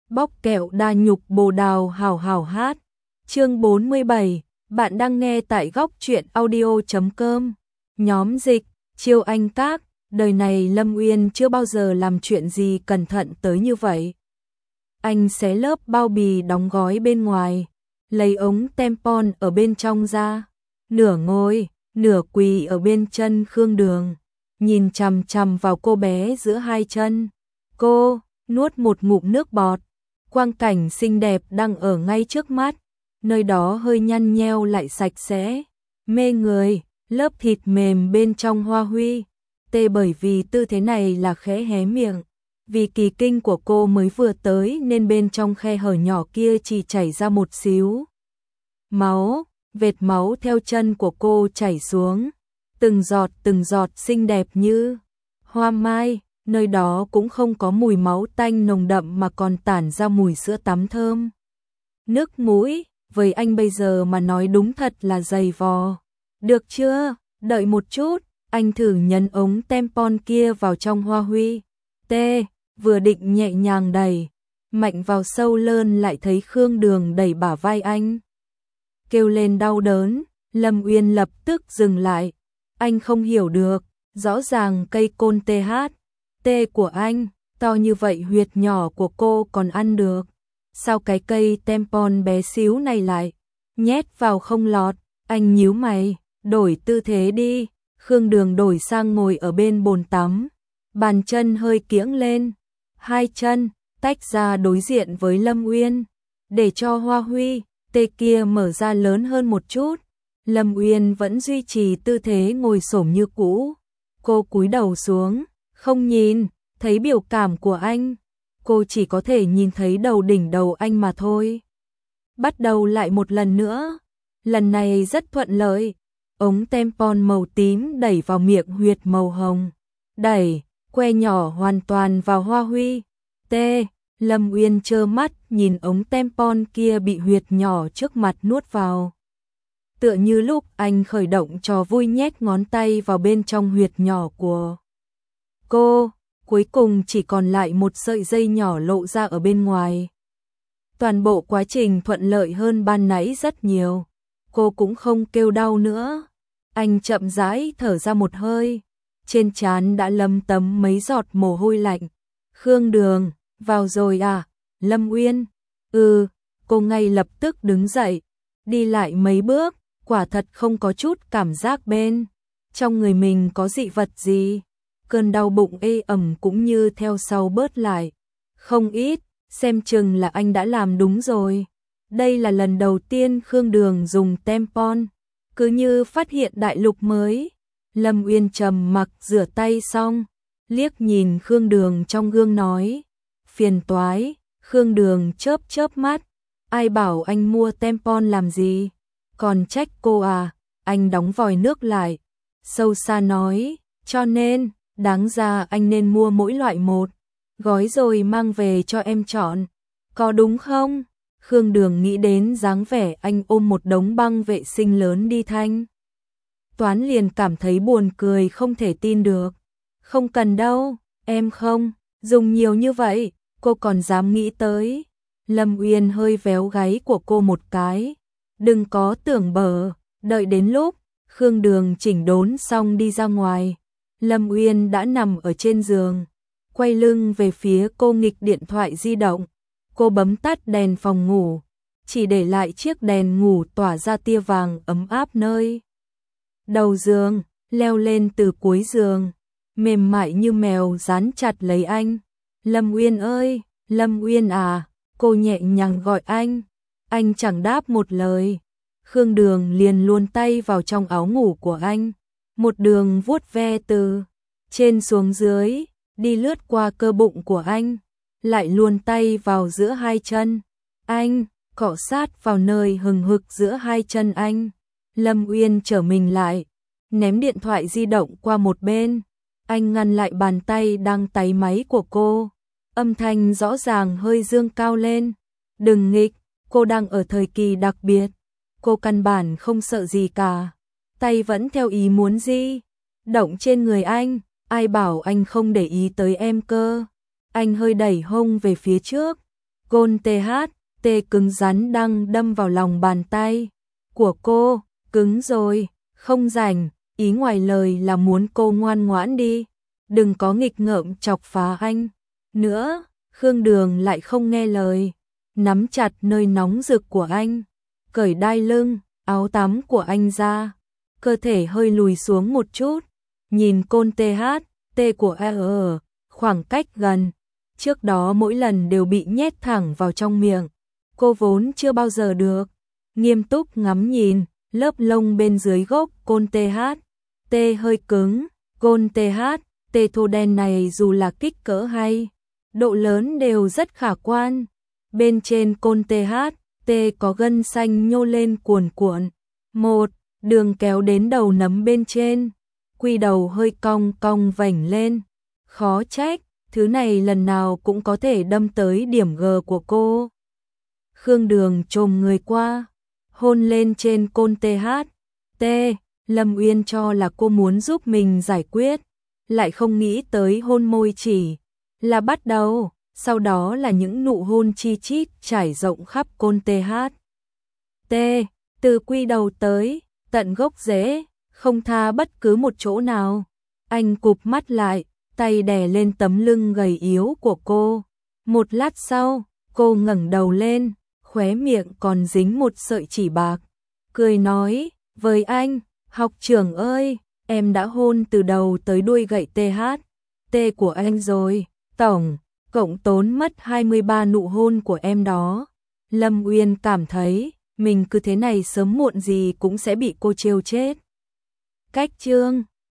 Bóc kẹo đa nhục bồ đào hào hào hát. Chương 47, bạn đang nghe tại góc truyện audio.com. Nhóm dịch, Chiêu Anh Các, đời này Lâm Uyên chưa bao giờ làm chuyện gì cẩn thận tới như vậy. Anh xé lớp bao bì đóng gói bên ngoài, lấy ống tampon ở bên trong ra, nửa ngồi, nửa quỳ ở bên chân Khương Đường, nhìn chằm chằm vào cô bé giữa hai chân. Cô nuốt một ngụm nước bọt. Quang cảnh xinh đẹp đang ở ngay trước mắt, nơi đó hơi nhăn nheo lại sạch sẽ, mê người, lớp thịt mềm bên trong hoa huy. Tê bởi vì tư thế này là khẽ hé miệng, vì kỳ kinh của cô mới vừa tới nên bên trong khe hở nhỏ kia chỉ chảy ra một xíu máu, vệt máu theo chân của cô chảy xuống, từng giọt xinh đẹp như hoa mai. Nơi đó cũng không có mùi máu tanh nồng đậm mà còn tản ra mùi sữa tắm thơm. Nước mũi, với anh bây giờ mà nói đúng thật là dày vò. Được chưa? Đợi một chút, anh thử nhấn ống tampon kia vào trong hoa huy. Tê, vừa định nhẹ nhàng đẩy, mạnh vào sâu lơn lại thấy Khương Đường đẩy bả vai anh. Kêu lên đau đớn, Lâm Uyên lập tức dừng lại. Anh không hiểu được, rõ ràng cây côn TH. Tê của anh, to như vậy huyệt nhỏ của cô còn ăn được. Sao cái cây tampon bé xíu này lại nhét vào không lọt? Anh nhíu mày, đổi tư thế đi. Khương Đường đổi sang ngồi ở bên bồn tắm, bàn chân hơi kiễng lên, hai chân tách ra đối diện với Lâm Uyên, để cho hoa huy, tê kia mở ra lớn hơn một chút. Lâm Uyên vẫn duy trì tư thế ngồi xổm như cũ. Cô cúi đầu xuống, không nhìn thấy biểu cảm của anh, cô chỉ có thể nhìn thấy đỉnh đầu anh mà thôi. Bắt đầu lại một lần nữa, lần này rất thuận lợi, ống tampon màu tím đẩy vào miệng huyệt màu hồng, đẩy, que nhỏ hoàn toàn vào hoa huy. Tê, Lâm Uyên trơ mắt nhìn ống tampon kia bị huyệt nhỏ trước mặt nuốt vào. Tựa như lúc anh khởi động trò vui nhét ngón tay vào bên trong huyệt nhỏ của cô, cuối cùng chỉ còn lại một sợi dây nhỏ lộ ra ở bên ngoài. Toàn bộ quá trình thuận lợi hơn ban nãy rất nhiều. Cô cũng không kêu đau nữa. Anh chậm rãi thở ra một hơi, trên trán đã lấm tấm mấy giọt mồ hôi lạnh. Khương Đường, vào rồi à? Lâm Uyên, cô ngay lập tức đứng dậy, đi lại mấy bước, quả thật không có chút cảm giác bên trong người mình có dị vật gì. Cơn đau bụng ê ẩm cũng như theo sau bớt lại. Không ít, xem chừng là anh đã làm đúng rồi. Đây là lần đầu tiên Khương Đường dùng tampon, cứ như phát hiện đại lục mới. Lâm Uyên trầm mặc rửa tay xong, liếc nhìn Khương Đường trong gương nói, phiền toái. Khương Đường chớp chớp mắt, ai bảo anh mua tampon làm gì? Còn trách cô à? Anh đóng vòi nước lại, sâu xa nói, cho nên đáng ra anh nên mua mỗi loại một gói rồi mang về cho em chọn, có đúng không? Khương Đường nghĩ đến dáng vẻ anh ôm một đống băng vệ sinh lớn đi thanh toán liền cảm thấy buồn cười không thể tin được. Không cần đâu, em không dùng nhiều như vậy, cô còn dám nghĩ tới. Lâm Uyên hơi véo gáy của cô một cái, đừng có tưởng bở. Đợi đến lúc Khương Đường chỉnh đốn xong đi ra ngoài, Lâm Uyên đã nằm ở trên giường, quay lưng về phía cô nghịch điện thoại di động. Cô bấm tắt đèn phòng ngủ, chỉ để lại chiếc đèn ngủ tỏa ra tia vàng ấm áp nơi đầu giường, leo lên từ cuối giường, mềm mại như mèo dán chặt lấy anh. Lâm Uyên ơi, Lâm Uyên à, cô nhẹ nhàng gọi anh chẳng đáp một lời. Khương Đường liền luồn tay vào trong áo ngủ của anh, một đường vuốt ve từ trên xuống dưới, đi lướt qua cơ bụng của anh, lại luồn tay vào giữa hai chân anh, cọ sát vào nơi hừng hực giữa hai chân anh. Lâm Uyên trở mình lại, ném điện thoại di động qua một bên, anh ngăn lại bàn tay đang táy máy của cô, âm thanh rõ ràng hơi dương cao lên, đừng nghịch, cô đang ở thời kỳ đặc biệt, cô căn bản không sợ gì cả, tay vẫn theo ý muốn di động trên người anh, ai bảo anh không để ý tới em cơ. Anh hơi đẩy hông về phía trước, Côn THT cứng rắn đang đâm vào lòng bàn tay của cô, cứng rồi, không rảnh, ý ngoài lời là muốn cô ngoan ngoãn đi, đừng có nghịch ngợm chọc phá anh. Nữa, Khương Đường lại không nghe lời, nắm chặt nơi nóng rực của anh, cởi đai lưng, áo tắm của anh ra, cơ thể hơi lùi xuống một chút, nhìn Côn THT của ở khoảng cách gần. Trước đó mỗi lần đều bị nhét thẳng vào trong miệng, cô vốn chưa bao giờ được nghiêm túc ngắm nhìn, lớp lông bên dưới gốc Côn THT hơi cứng, Côn THT thô đen này dù là kích cỡ hay độ lớn đều rất khả quan. Bên trên Côn THT có gân xanh nhô lên cuồn cuộn, một đường kéo đến đầu nấm bên trên, quy đầu hơi cong cong vành lên, khó trách, thứ này lần nào cũng có thể đâm tới điểm G của cô. Khương Đường chồm người qua, hôn lên trên Côn THT, Lâm Uyên cho là cô muốn giúp mình giải quyết, lại không nghĩ tới hôn môi chỉ là bắt đầu, sau đó là những nụ hôn chi chít trải rộng khắp Côn THT, từ quy đầu tới tận gốc rễ, không tha bất cứ một chỗ nào. Anh cụp mắt lại, tay đè lên tấm lưng gầy yếu của cô. Một lát sau, cô ngẩng đầu lên, khóe miệng còn dính một sợi chỉ bạc, cười nói với anh, học trưởng ơi, em đã hôn từ đầu tới đuôi gậy THT của anh rồi, tổng cộng tốn mất 23 nụ hôn của em đó. Lâm Uyên cảm thấy mình cứ thế này sớm muộn gì cũng sẽ bị cô trêu chết. Cách chương